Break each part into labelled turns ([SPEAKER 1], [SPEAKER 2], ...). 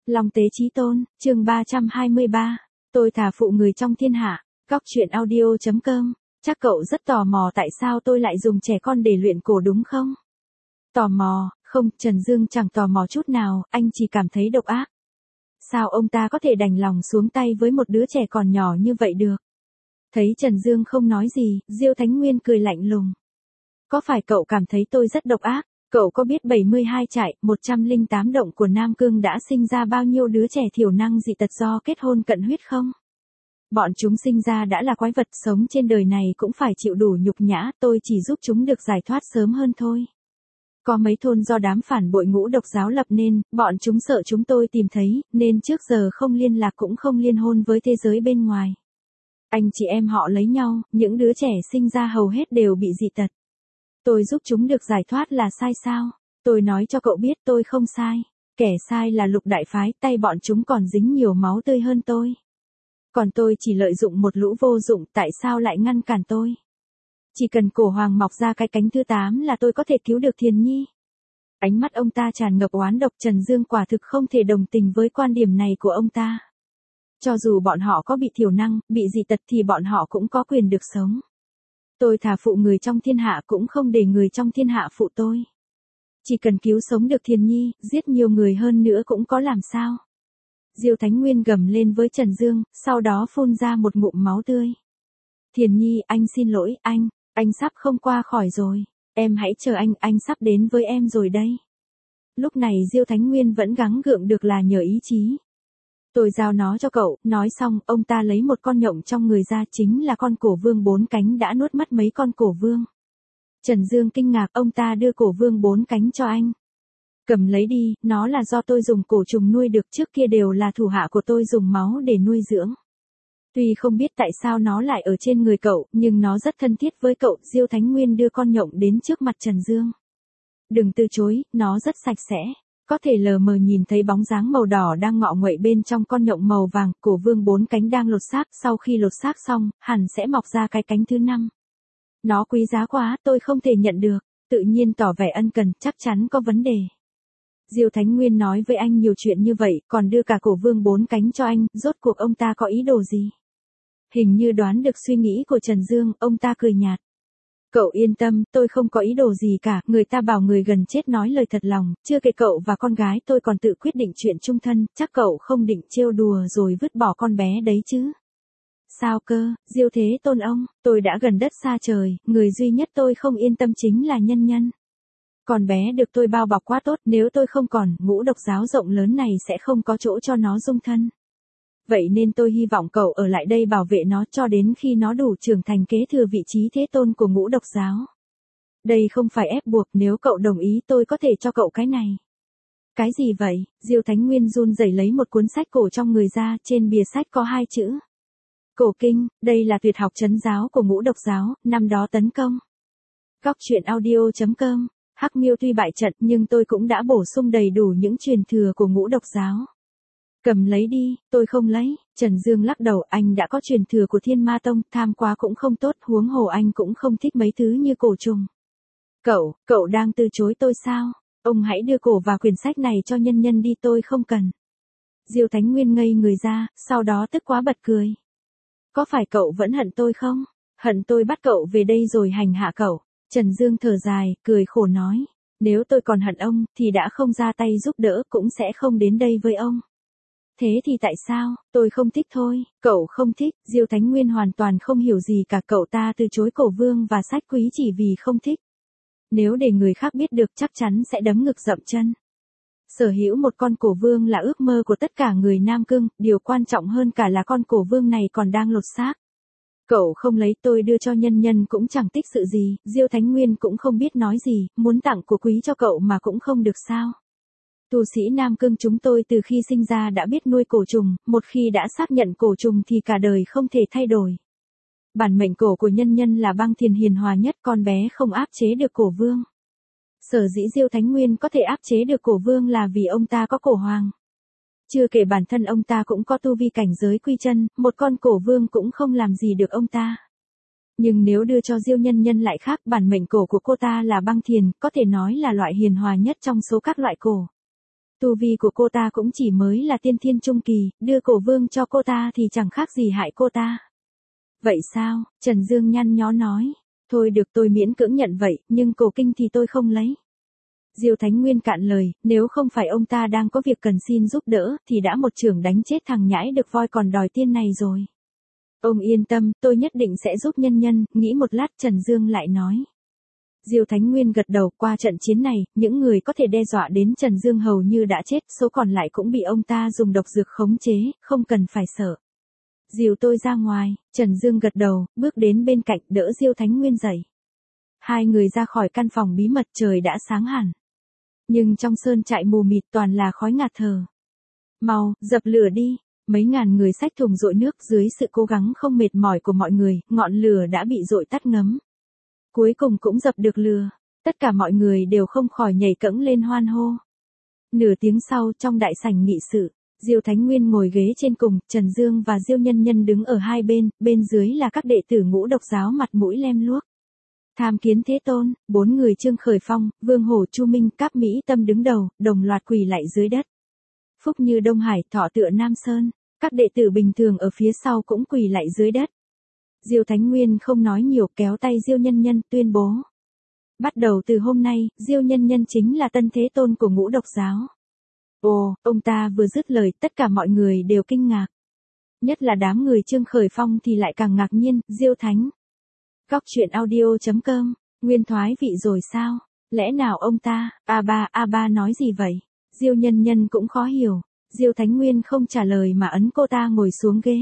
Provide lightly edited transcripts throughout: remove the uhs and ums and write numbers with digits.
[SPEAKER 1] Long Tế Chí Tôn, chương 323. Tôi thà phụ người trong thiên hạ. Góc truyện audio.com. Chắc cậu rất tò mò tại sao tôi lại dùng trẻ con để luyện cổ đúng không? Tò mò, không, Trần Dương chẳng tò mò chút nào, anh chỉ cảm thấy độc ác. Sao ông ta có thể đành lòng xuống tay với một đứa trẻ còn nhỏ như vậy được? Thấy Trần Dương không nói gì, Diêu Thánh Nguyên cười lạnh lùng. Có phải cậu cảm thấy tôi rất độc ác? Cậu có biết 72 trại, 108 động của Nam Cương đã sinh ra bao nhiêu đứa trẻ thiểu năng dị tật do kết hôn cận huyết không? Bọn chúng sinh ra đã là quái vật, sống trên đời này cũng phải chịu đủ nhục nhã, tôi chỉ giúp chúng được giải thoát sớm hơn thôi. Có mấy thôn do đám phản bội Ngũ Độc giáo lập nên, bọn chúng sợ chúng tôi tìm thấy, nên trước giờ không liên lạc cũng không liên hôn với thế giới bên ngoài. Anh chị em họ lấy nhau, những đứa trẻ sinh ra hầu hết đều bị dị tật. Tôi giúp chúng được giải thoát là sai sao? Tôi nói cho cậu biết tôi không sai. Kẻ sai là Lục Đại Phái, tay bọn chúng còn dính nhiều máu tươi hơn tôi. Còn tôi chỉ lợi dụng một lũ vô dụng, tại sao lại ngăn cản tôi? Chỉ cần cổ hoàng mọc ra cái cánh thứ 8 là tôi có thể cứu được Thiền Nhi. Ánh mắt ông ta tràn ngập oán độc, Trần Dương quả thực không thể đồng tình với quan điểm này của ông ta. Cho dù bọn họ có bị thiểu năng, bị dị tật thì bọn họ cũng có quyền được sống. Tôi thà phụ người trong thiên hạ cũng không để người trong thiên hạ phụ tôi. Chỉ cần cứu sống được Thiền Nhi, giết nhiều người hơn nữa cũng có làm sao. Diêu Thánh Nguyên gầm lên với Trần Dương, sau đó phun ra một ngụm máu tươi. Thiền Nhi, anh xin lỗi, anh sắp không qua khỏi rồi. Em hãy chờ anh sắp đến với em rồi đây. Lúc này Diêu Thánh Nguyên vẫn gắng gượng được là nhờ ý chí. Tôi giao nó cho cậu, nói xong, ông ta lấy một con nhộng trong người ra, chính là con cổ vương 4 cánh đã nuốt mất mấy con cổ vương. Trần Dương kinh ngạc, ông ta đưa cổ vương 4 cánh cho anh. Cầm lấy đi, nó là do tôi dùng cổ trùng nuôi được, trước kia đều là thủ hạ của tôi dùng máu để nuôi dưỡng. Tuy không biết tại sao nó lại ở trên người cậu, nhưng nó rất thân thiết với cậu. Diêu Thánh Nguyên đưa con nhộng đến trước mặt Trần Dương. Đừng từ chối, nó rất sạch sẽ. Có thể lờ mờ nhìn thấy bóng dáng màu đỏ đang ngọ nguậy bên trong con nhộng màu vàng, cổ vương 4 cánh đang lột xác, sau khi lột xác xong, hẳn sẽ mọc ra cái cánh thứ 5. Nó quý giá quá, tôi không thể nhận được, tự nhiên tỏ vẻ ân cần, chắc chắn có vấn đề. Diêu Thánh Nguyên nói với anh nhiều chuyện như vậy, còn đưa cả cổ vương 4 cánh cho anh, rốt cuộc ông ta có ý đồ gì? Hình như đoán được suy nghĩ của Trần Dương, ông ta cười nhạt. Cậu yên tâm, tôi không có ý đồ gì cả, người ta bảo người gần chết nói lời thật lòng, chưa kể cậu và con gái tôi còn tự quyết định chuyện chung thân, chắc cậu không định trêu đùa rồi vứt bỏ con bé đấy chứ. Sao cơ, Diêu Thế Tôn ông, tôi đã gần đất xa trời, người duy nhất tôi không yên tâm chính là Nhân Nhân. Con bé được tôi bao bọc quá tốt, nếu tôi không còn, Ngũ Độc giáo rộng lớn này sẽ không có chỗ cho nó dung thân. Vậy nên tôi hy vọng cậu ở lại đây bảo vệ nó cho đến khi nó đủ trưởng thành kế thừa vị trí thế tôn của Ngũ Độc giáo. Đây không phải ép buộc, nếu cậu đồng ý tôi có thể cho cậu cái này. Cái gì vậy? Diêu Thánh Nguyên run rẩy lấy một cuốn sách cổ trong người ra, trên bìa sách có 2 chữ. Cổ kinh, đây là tuyệt học trấn giáo của Ngũ Độc giáo, năm đó tấn công. Góc truyện audio.com. Hắc Miêu tuy bại trận nhưng tôi cũng đã bổ sung đầy đủ những truyền thừa của Ngũ Độc giáo. Cầm lấy đi, tôi không lấy. Trần Dương lắc đầu, anh đã có truyền thừa của Thiên Ma Tông, tham quá cũng không tốt, huống hồ anh cũng không thích mấy thứ như cổ trùng. Cậu đang từ chối tôi sao? Ông hãy đưa cổ và quyển sách này cho Nhân Nhân đi, tôi không cần. Diêu Thánh Nguyên ngây người ra, sau đó tức quá bật cười. Có phải cậu vẫn hận tôi không? Hận tôi bắt cậu về đây rồi hành hạ cậu. Trần Dương thở dài, cười khổ nói. Nếu tôi còn hận ông, thì đã không ra tay giúp đỡ, cũng sẽ không đến đây với ông. Thế thì tại sao? Tôi không thích thôi. Cậu không thích? Diêu Thánh Nguyên hoàn toàn không hiểu gì cả, cậu ta từ chối cổ vương và sách quý chỉ vì không thích. Nếu để người khác biết được chắc chắn sẽ đấm ngực dậm chân. Sở hữu một con cổ vương là ước mơ của tất cả người Nam Cương, điều quan trọng hơn cả là con cổ vương này còn đang lột xác. Cậu không lấy, tôi đưa cho Nhân Nhân cũng chẳng tích sự gì. Diêu Thánh Nguyên cũng không biết nói gì, muốn tặng của quý cho cậu mà cũng không được sao. Tu sĩ Nam Cương chúng tôi từ khi sinh ra đã biết nuôi cổ trùng, một khi đã xác nhận cổ trùng thì cả đời không thể thay đổi. Bản mệnh cổ của Nhân Nhân là băng thiền hiền hòa nhất, con bé không áp chế được cổ vương. Sở dĩ Diêu Thánh Nguyên có thể áp chế được cổ vương là vì ông ta có cổ hoàng. Chưa kể bản thân ông ta cũng có tu vi cảnh giới quy chân, một con cổ vương cũng không làm gì được ông ta. Nhưng nếu đưa cho Diêu Nhân Nhân lại khác, bản mệnh cổ của cô ta là băng thiền, có thể nói là loại hiền hòa nhất trong số các loại cổ. Tu vi của cô ta cũng chỉ mới là tiên thiên trung kỳ, đưa cổ vương cho cô ta thì chẳng khác gì hại cô ta. Vậy sao? Trần Dương nhăn nhó nói. Thôi được, tôi miễn cưỡng nhận vậy, nhưng cổ kinh thì tôi không lấy. Diêu Thánh Nguyên cạn lời, nếu không phải ông ta đang có việc cần xin giúp đỡ, thì đã một chưởng đánh chết thằng nhãi được voi còn đòi tiên này rồi. Ông yên tâm, tôi nhất định sẽ giúp nhân nhân, nghĩ một lát Trần Dương lại nói. Diêu Thánh Nguyên gật đầu, qua trận chiến này, những người có thể đe dọa đến Trần Dương hầu như đã chết, số còn lại cũng bị ông ta dùng độc dược khống chế, không cần phải sợ. Dìu tôi ra ngoài, Trần Dương gật đầu, bước đến bên cạnh đỡ Diêu Thánh Nguyên dậy. Hai người ra khỏi căn phòng bí mật, trời đã sáng hẳn. Nhưng trong sơn trại mù mịt toàn là khói ngạt thở. Mau, dập lửa đi. Mấy ngàn người xách thùng dội nước, dưới sự cố gắng không mệt mỏi của mọi người, ngọn lửa đã bị dội tắt ngấm. Cuối cùng cũng dập được lửa. Tất cả mọi người đều không khỏi nhảy cẫng lên hoan hô. Nửa tiếng sau, trong đại sảnh nghị sự, Diêu Thánh Nguyên ngồi ghế trên cùng, Trần Dương và Diêu Nhân Nhân đứng ở hai bên, bên dưới là các đệ tử Ngũ Độc giáo mặt mũi lem luốc. Tham kiến Thế Tôn, 4 người Trương Khởi Phong, Vương Hổ, Chu Minh, Cáp Mỹ Tâm đứng đầu, đồng loạt quỳ lạy dưới đất. Phúc Như Đông Hải, Thọ Tựa Nam Sơn, các đệ tử bình thường ở phía sau cũng quỳ lạy dưới đất. Diêu Thánh Nguyên không nói nhiều, kéo tay Diêu Nhân Nhân tuyên bố. Bắt đầu từ hôm nay, Diêu Nhân Nhân chính là tân Thế Tôn của Ngũ Độc giáo. Ồ, ông ta vừa dứt lời, tất cả mọi người đều kinh ngạc. Nhất là đám người Trương Khởi Phong thì lại càng ngạc nhiên, Diêu Thánh. Góc truyện audio.com, nguyên thoái vị rồi sao? Lẽ nào ông ta, A ba nói gì vậy? Diêu Nhân Nhân cũng khó hiểu. Diêu Thánh Nguyên không trả lời mà ấn cô ta ngồi xuống ghế.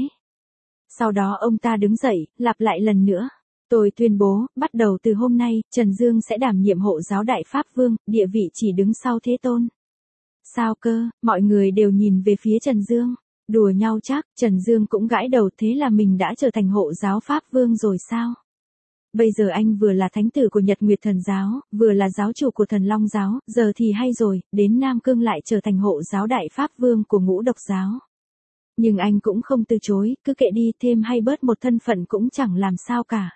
[SPEAKER 1] Sau đó ông ta đứng dậy, lặp lại lần nữa. Tôi tuyên bố, bắt đầu từ hôm nay, Trần Dương sẽ đảm nhiệm hộ giáo Đại Pháp Vương, địa vị chỉ đứng sau Thế Tôn. Sao cơ, mọi người đều nhìn về phía Trần Dương. Đùa nhau chắc, Trần Dương cũng gãi đầu, thế là mình đã trở thành hộ giáo Pháp Vương rồi sao? Bây giờ anh vừa là thánh tử của Nhật Nguyệt Thần giáo, vừa là giáo chủ của Thần Long giáo, giờ thì hay rồi, đến Nam Cương lại trở thành hộ giáo Đại Pháp Vương của Ngũ Độc giáo. Nhưng anh cũng không từ chối, cứ kệ đi, thêm hay bớt một thân phận cũng chẳng làm sao cả.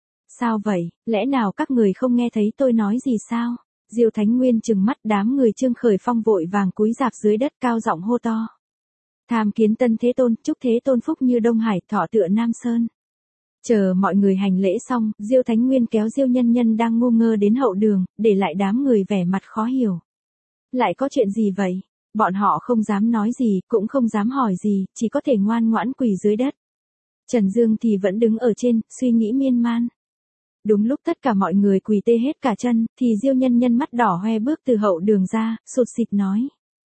[SPEAKER 1] Sao vậy, lẽ nào các người không nghe thấy tôi nói gì sao? Diêu Thánh Nguyên trừng mắt, đám người Trương Khởi Phong vội vàng cúi rạp dưới đất cao giọng hô to. Tham kiến tân Thế Tôn, chúc Thế Tôn Phúc Như Đông Hải, Thọ Tựa Nam Sơn. Chờ mọi người hành lễ xong, Diêu Thánh Nguyên kéo Diêu Nhân Nhân đang ngu ngơ đến hậu đường, để lại đám người vẻ mặt khó hiểu. Lại có chuyện gì vậy? Bọn họ không dám nói gì, cũng không dám hỏi gì, chỉ có thể ngoan ngoãn quỳ dưới đất. Trần Dương thì vẫn đứng ở trên, suy nghĩ miên man. Đúng lúc tất cả mọi người quỳ tê hết cả chân, thì Diêu Nhân Nhân mắt đỏ hoe bước từ hậu đường ra, sụt sịt nói.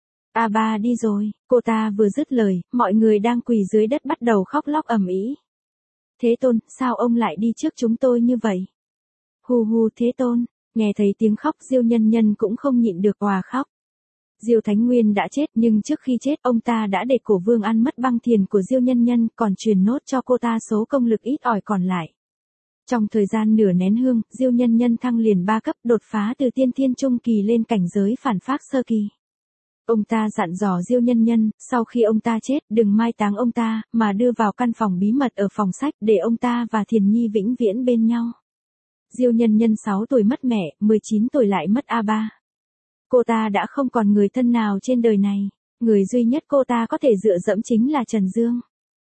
[SPEAKER 1] A ba đi rồi, cô ta vừa dứt lời, mọi người đang quỳ dưới đất bắt đầu khóc lóc ầm ĩ. Thế Tôn, sao ông lại đi trước chúng tôi như vậy? Hu hu Thế Tôn, nghe thấy tiếng khóc Diêu Nhân Nhân cũng không nhịn được òa khóc. Diêu Thánh Nguyên đã chết nhưng trước khi chết ông ta đã để cổ vương ăn mất băng thiền của Diêu Nhân Nhân còn truyền nốt cho cô ta số công lực ít ỏi còn lại. Trong thời gian nửa nén hương, Diêu Nhân Nhân thăng liền 3 cấp đột phá từ tiên thiên trung kỳ lên cảnh giới phản phác sơ kỳ. Ông ta dặn dò Diêu Nhân Nhân, sau khi ông ta chết đừng mai táng ông ta, mà đưa vào căn phòng bí mật ở phòng sách để ông ta và Thiền Nhi vĩnh viễn bên nhau. Diêu Nhân Nhân 6 tuổi mất mẹ, 19 tuổi lại mất A3. Cô ta đã không còn người thân nào trên đời này, người duy nhất cô ta có thể dựa dẫm chính là Trần Dương.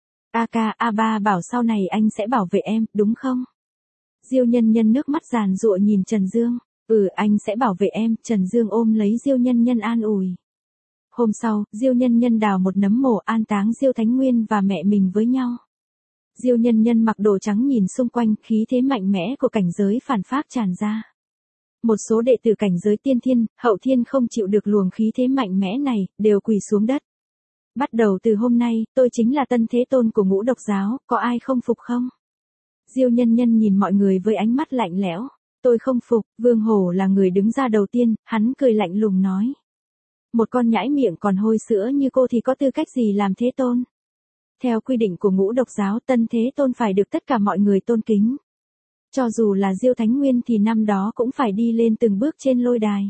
[SPEAKER 1] A ca, A3 bảo sau này anh sẽ bảo vệ em, đúng không? Diêu Nhân Nhân nước mắt giàn giụa nhìn Trần Dương. Anh sẽ bảo vệ em, Trần Dương ôm lấy Diêu Nhân Nhân an ủi. Hôm sau, Diêu Nhân Nhân đào một nấm mồ an táng Diêu Thánh Nguyên và mẹ mình với nhau. Diêu Nhân Nhân mặc đồ trắng nhìn xung quanh, khí thế mạnh mẽ của cảnh giới phản phác tràn ra. Một số đệ tử cảnh giới tiên thiên, hậu thiên không chịu được luồng khí thế mạnh mẽ này, đều quỳ xuống đất. Bắt đầu từ hôm nay, tôi chính là tân Thế Tôn của Ngũ Độc giáo, có ai không phục không? Diêu Nhân Nhân nhìn mọi người với ánh mắt lạnh lẽo. Tôi không phục. Vương Hổ là người đứng ra đầu tiên, hắn cười lạnh lùng nói. Một con nhãi miệng còn hôi sữa như cô thì có tư cách gì làm Thế Tôn? Theo quy định của Ngũ Độc giáo, tân Thế Tôn phải được tất cả mọi người tôn kính. Cho dù là Diêu Thánh Nguyên thì năm đó cũng phải đi lên từng bước trên lôi đài.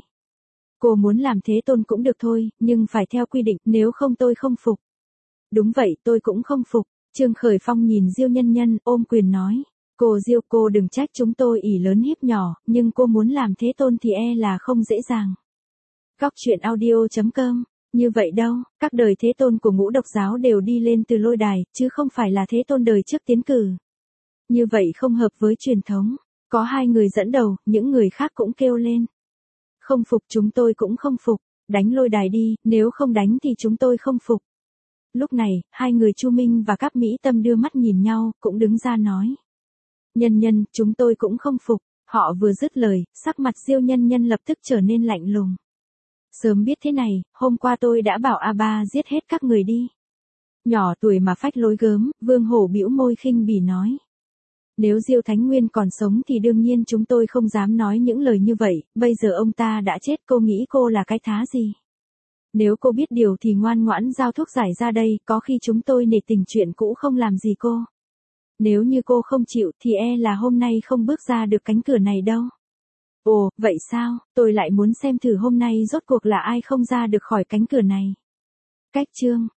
[SPEAKER 1] Cô muốn làm Thế Tôn cũng được thôi, nhưng phải theo quy định, nếu không tôi không phục. Đúng vậy, tôi cũng không phục. Trương Khởi Phong nhìn Diêu Nhân Nhân, ôm quyền nói. Cô Diêu, cô đừng trách chúng tôi ỷ lớn hiếp nhỏ, nhưng cô muốn làm Thế Tôn thì e là không dễ dàng. Góc truyện audio.com Như vậy đâu, các đời thế tôn của Ngũ Độc giáo đều đi lên từ lôi đài, chứ không phải là thế tôn đời trước tiến cử. Như vậy không hợp với truyền thống. Có 2 người dẫn đầu, những người khác cũng kêu lên. Không phục, chúng tôi cũng không phục. Đánh lôi đài đi, nếu không đánh thì chúng tôi không phục. Lúc này, 2 người Chu Minh và Cáp Mỹ Tâm đưa mắt nhìn nhau, cũng đứng ra nói. Nhân Nhân, chúng tôi cũng không phục. Họ vừa dứt lời, sắc mặt Diêu Nhân Nhân lập tức trở nên lạnh lùng. Sớm biết thế này, hôm qua tôi đã bảo A3 giết hết các người đi. Nhỏ tuổi mà phách lối gớm, Vương Hổ bĩu môi khinh bỉ nói. Nếu Diêu Thánh Nguyên còn sống thì đương nhiên chúng tôi không dám nói những lời như vậy, bây giờ ông ta đã chết, cô nghĩ cô là cái thá gì? Nếu cô biết điều thì ngoan ngoãn giao thuốc giải ra đây, có khi chúng tôi nể tình chuyện cũ không làm gì cô. Nếu như cô không chịu thì là hôm nay không bước ra được cánh cửa này đâu. Ồ, vậy sao, tôi lại muốn xem thử hôm nay rốt cuộc là ai không ra được khỏi cánh cửa này. Cách chương